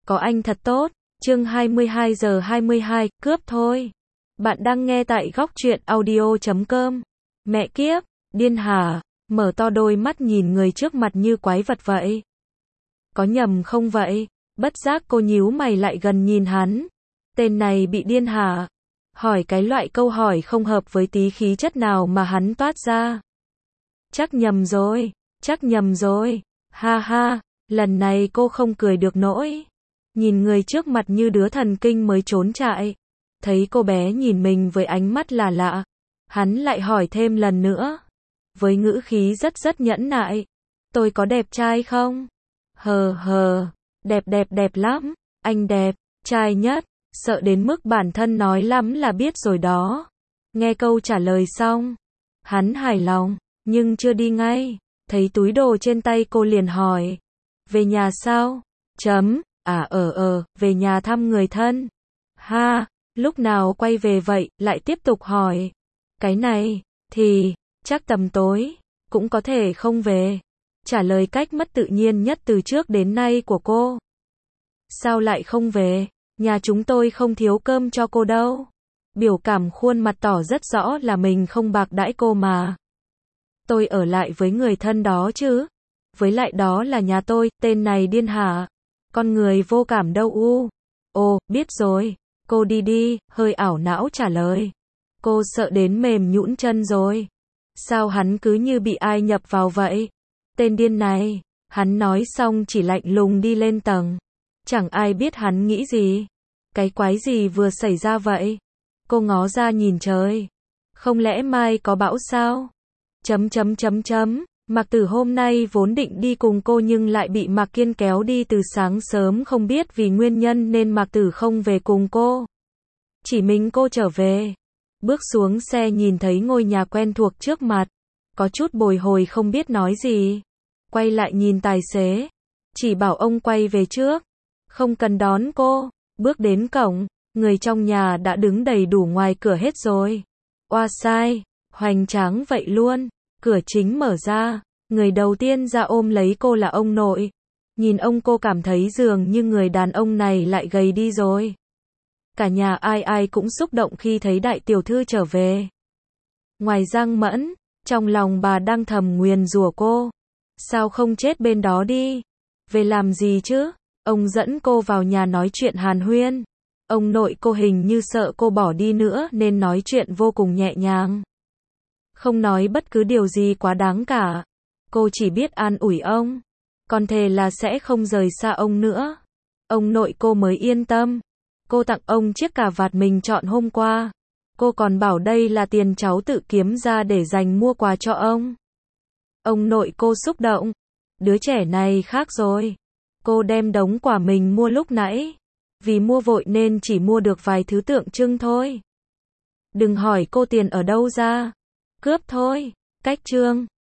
có anh thật tốt. Chương 22 giờ 22, cướp thôi. Bạn đang nghe tại góc truyện audio.com. Mẹ kiếp, điên hả? Mở to đôi mắt nhìn người trước mặt như quái vật vậy. Có nhầm không vậy? Bất giác cô nhíu mày lại gần nhìn hắn. Tên này bị điên hả? Hỏi cái loại câu hỏi không hợp với tí khí chất nào mà hắn toát ra. Chắc nhầm rồi, chắc nhầm rồi. Ha ha, lần này cô không cười được nỗi. Nhìn người trước mặt như đứa thần kinh mới trốn chạy. Thấy cô bé nhìn mình với ánh mắt là lạ. Hắn lại hỏi thêm lần nữa. Với ngữ khí rất nhẫn nại. Tôi có đẹp trai không? Hờ, đẹp lắm. Anh đẹp, trai nhất. Sợ đến mức bản thân nói lắm là biết rồi đó. Nghe câu trả lời xong. Hắn hài lòng, nhưng chưa đi ngay. Thấy túi đồ trên tay cô liền hỏi. Về nhà sao? Về nhà thăm người thân. Ha, lúc nào quay về vậy, lại tiếp tục hỏi. Cái này, thì, chắc tầm tối, cũng có thể không về. Trả lời cách mất tự nhiên nhất từ trước đến nay của cô. Sao lại không về? Nhà chúng tôi không thiếu cơm cho cô đâu. Biểu cảm khuôn mặt tỏ rất rõ là mình không bạc đãi cô mà. Tôi ở lại với người thân đó chứ. Với lại đó là nhà tôi, tên này điên hả? Con người vô cảm đâu u. Ồ, biết rồi. Cô đi, hơi ảo não trả lời. Cô sợ đến mềm nhũn chân rồi. Sao hắn cứ như bị ai nhập vào vậy? Tên điên này. Hắn nói xong chỉ lạnh lùng đi lên tầng. Chẳng ai biết hắn nghĩ gì. Cái quái gì vừa xảy ra vậy? Cô ngó ra nhìn trời. Không lẽ mai có bão sao? Mạc Tử hôm nay vốn định đi cùng cô nhưng lại bị Mạc Kiên kéo đi từ sáng sớm, không biết vì nguyên nhân nên Mạc Tử không về cùng cô. Chỉ mình cô trở về. Bước xuống xe nhìn thấy ngôi nhà quen thuộc trước mặt. Có chút bồi hồi không biết nói gì. Quay lại nhìn tài xế. Chỉ bảo ông quay về trước. Không cần đón cô. Bước đến cổng. Người trong nhà đã đứng đầy đủ ngoài cửa hết rồi. Oa sai. Hoành tráng vậy luôn. Cửa chính mở ra. Người đầu tiên ra ôm lấy cô là ông nội. Nhìn ông cô cảm thấy dường như người đàn ông này lại gầy đi rồi. Cả nhà ai cũng xúc động khi thấy đại tiểu thư trở về. Ngoài Giang Mẫn, trong lòng bà đang thầm nguyền rủa cô. Sao không chết bên đó đi? Về làm gì chứ? Ông dẫn cô vào nhà nói chuyện hàn huyên. Ông nội cô hình như sợ cô bỏ đi nữa nên nói chuyện vô cùng nhẹ nhàng. Không nói bất cứ điều gì quá đáng cả. Cô chỉ biết an ủi ông. Còn thề là sẽ không rời xa ông nữa. Ông nội cô mới yên tâm. Cô tặng ông chiếc cà vạt mình chọn hôm qua. Cô còn bảo đây là tiền cháu tự kiếm ra để dành mua quà cho ông. Ông nội cô xúc động. Đứa trẻ này khác rồi. Cô đem đống quà mình mua lúc nãy. Vì mua vội nên chỉ mua được vài thứ tượng trưng thôi. Đừng hỏi cô tiền ở đâu ra. Cướp thôi. Cách chương.